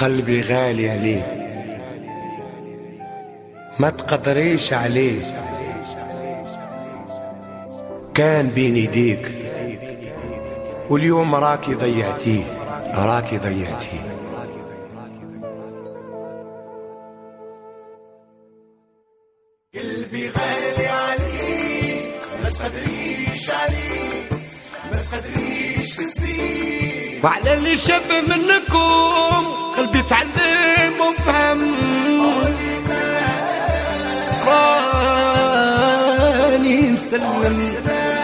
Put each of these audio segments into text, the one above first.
قلبي غالي عليك، ما تقدريش عليه، كان بين يديك واليوم راكي ضيعتيه، راكي ضيعتيه. قلبي غالي عليك، ما تقدريش عليه، ما تقدريش تسبيه. وعلى اللي شاف منكم قلبي تعلم وفهم، راني نسلم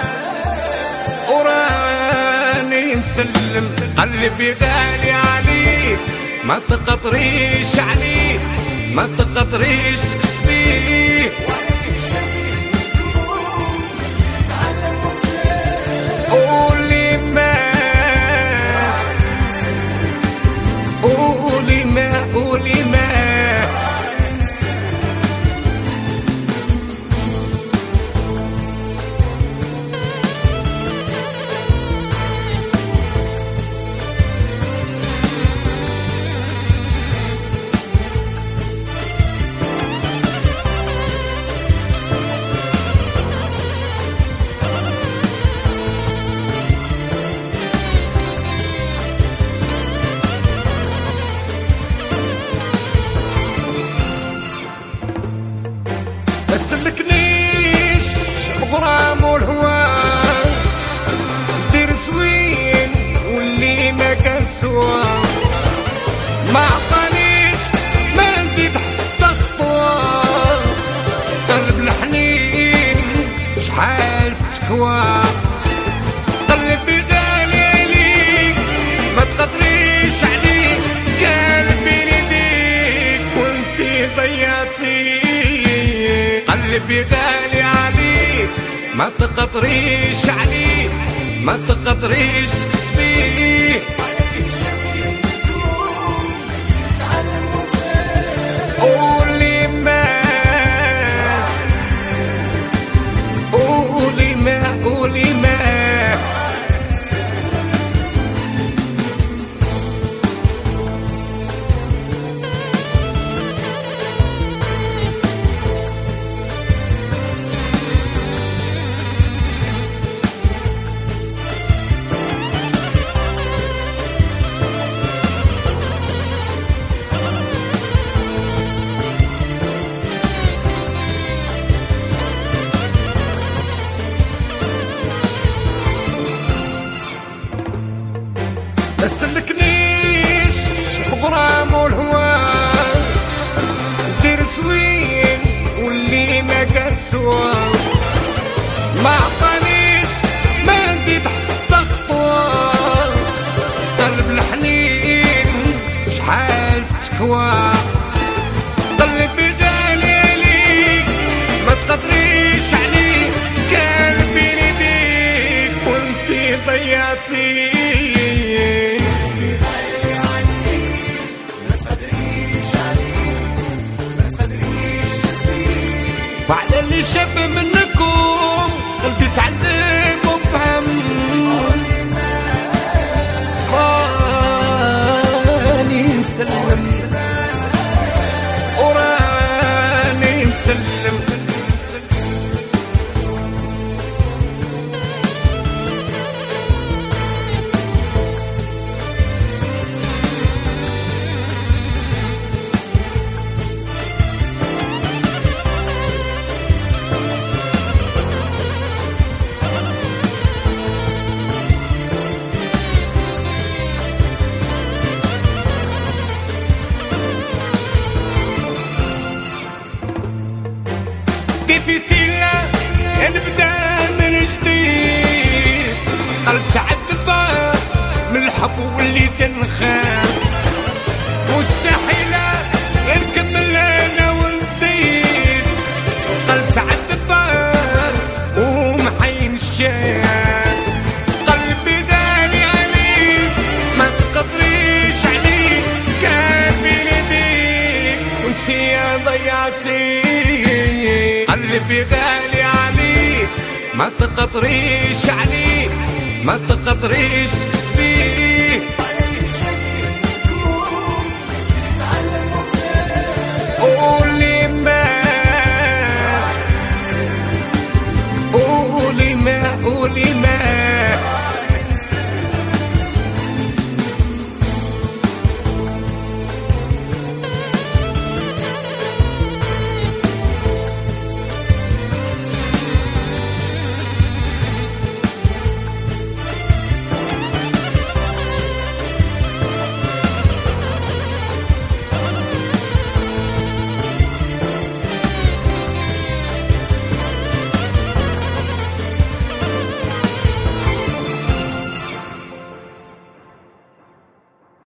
وراني نسلم. قلبي غالي عليك، ما تقطريش عليه، ما تقطريش تكسبيه. قولي ما قولي ما قولي ما سلكنيش بغرام والهوى، دير زوين واللي ما كان سوا، ما عطانيش ما نزيد حتى خطوة. قلب الحنين شحال تكوى، قلبي غالي عليك، ما تقدريش عليه، كان بين يديك وانتي ضيعتيه. قلبي غالي عليك، ما تقطريش عليه، ما تقطريش تكسبيه. قولي ما قولي ما قولي ما سلكنيش بغرام والهوى، دير زوين واللي ما كان سوا، ما عطانيش ما نزيد حتى خطوة. قلب الحنين شحال تكوى، قلبي غالي عليك، ما تقدريش عليه، كان بين يديك وانتي ضيعتيه. وعلى اللي شاف منكم قلبي تعلم وفهم، راني نسلم وراني نسلم. ديفيسيلا نبدا من جديد، قلب تعذبه من الحب واللي تنخاف، مستحيلة نكمل انا ونزيد. قلب تعذبه ومحين الشاف، قلبي غالي عليك، ما تقدريش عليه، كان بين يديك وانتي ضيعتيه. قلبي غالي عليك، ما تقطريش عليه، ما تقطريش تكسبيه.